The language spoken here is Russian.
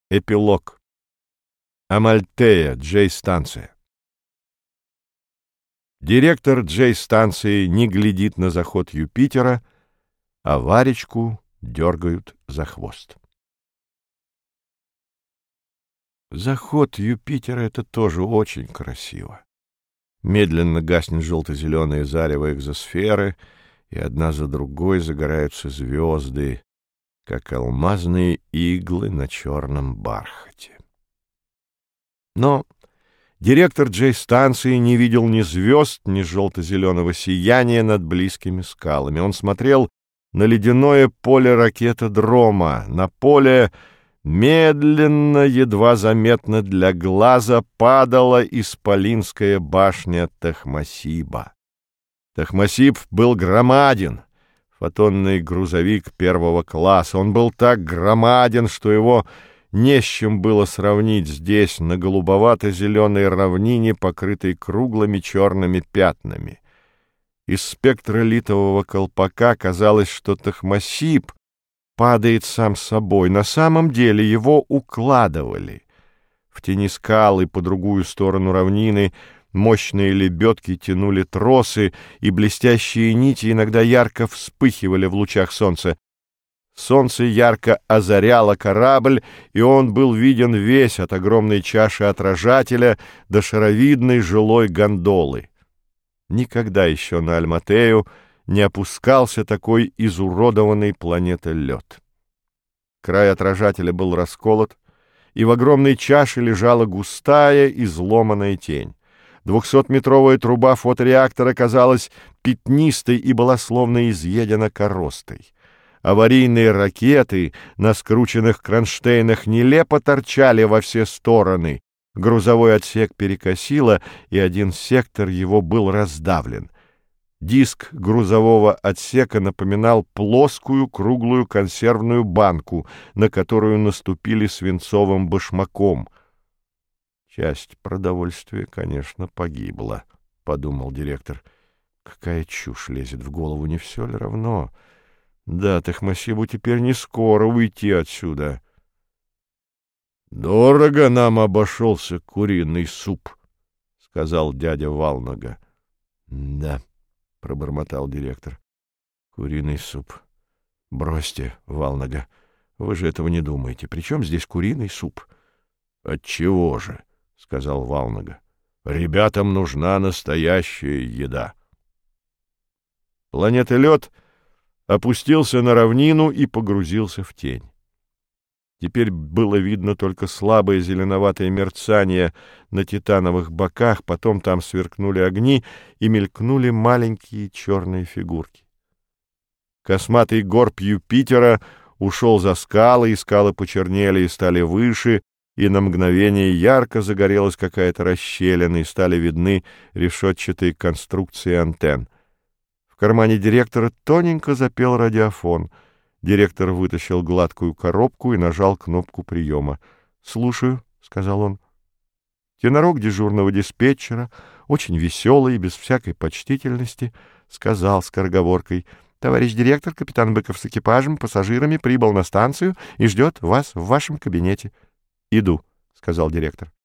Эпилог. Амальтея, Джей-станция. Директор Джей-станции не глядит на заход Юпитера, а Варечку дергают за хвост. Заход Юпитера — это тоже очень красиво. Медленно гаснет желто-зеленое зарево экзосферы, и одна за другой загораются звезды, как алмазные иглы на черном бархате. Но директор Джей-станции не видел ни звезд, ни желто-зеленого сияния над близкими скалами. Он смотрел на ледяное поле ракетодрома, на поле медленно, едва заметно для глаза, падала исполинская башня Тахмасиба. Тахмасиб был громаден, фотонный грузовик первого класса. Он был так громаден, что его не с чем было сравнить здесь, на голубовато-зеленой равнине, покрытой круглыми черными пятнами. Из спектра литового колпака казалось, что Тахмасиб падает сам собой. На самом деле его укладывали. В тени скалы по другую сторону равнины мощные лебедки тянули тросы, и блестящие нити иногда ярко вспыхивали в лучах солнца. Солнце ярко озаряло корабль, и он был виден весь от огромной чаши отражателя до шаровидной жилой гондолы. Никогда еще на Альматею не опускался такой изуродованный планетой лед. Край отражателя был расколот, и в огромной чаше лежала густая изломанная тень. 200-метровая труба фотореактора казалась пятнистой и была словно изъедена коростой. Аварийные ракеты на скрученных кронштейнах нелепо торчали во все стороны. Грузовой отсек перекосило, и один сектор его был раздавлен. Диск грузового отсека напоминал плоскую круглую консервную банку, на которую наступили свинцовым башмаком. «Часть продовольствия, конечно, погибла», — подумал директор. «Какая чушь лезет в голову, не все ли равно? Да, Тахмасибу теперь не скоро уйти отсюда». «Дорого нам обошелся куриный суп», — сказал дядя Валнага. «Да», — пробормотал директор. «Куриный суп. Бросьте, Валнага, вы же этого не думаете. При чем здесь куриный суп?» «Отчего же?» — сказал Валнага. «Ребятам нужна настоящая еда». Планета-лед опустился на равнину и погрузился в тень. Теперь было видно только слабое зеленоватое мерцание на титановых боках, потом там сверкнули огни и мелькнули маленькие черные фигурки. Косматый горб Юпитера ушел за скалы, и скалы почернели и стали выше, и на мгновение ярко загорелась какая-то расщелина, и стали видны решетчатые конструкции антенн. В кармане директора тоненько запел радиофон. Директор вытащил гладкую коробку и нажал кнопку приема. «Слушаю», — сказал он. Тенорок дежурного диспетчера, очень веселый и без всякой почтительности, сказал скороговоркой: «Товарищ директор, капитан Быков с экипажем, пассажирами прибыл на станцию и ждет вас в вашем кабинете». «Иду», — сказал директор.